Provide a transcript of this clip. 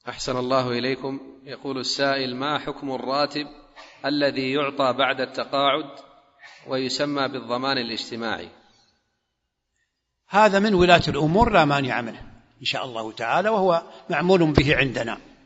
أحسن الله إليكم. يقول السائل: ما حكم الراتب الذي يعطى بعد التقاعد ويسمى بالضمان الاجتماعي؟ هذا من ولاة الأمور لا مانع منه إن شاء الله تعالى، وهو معمول به عندنا.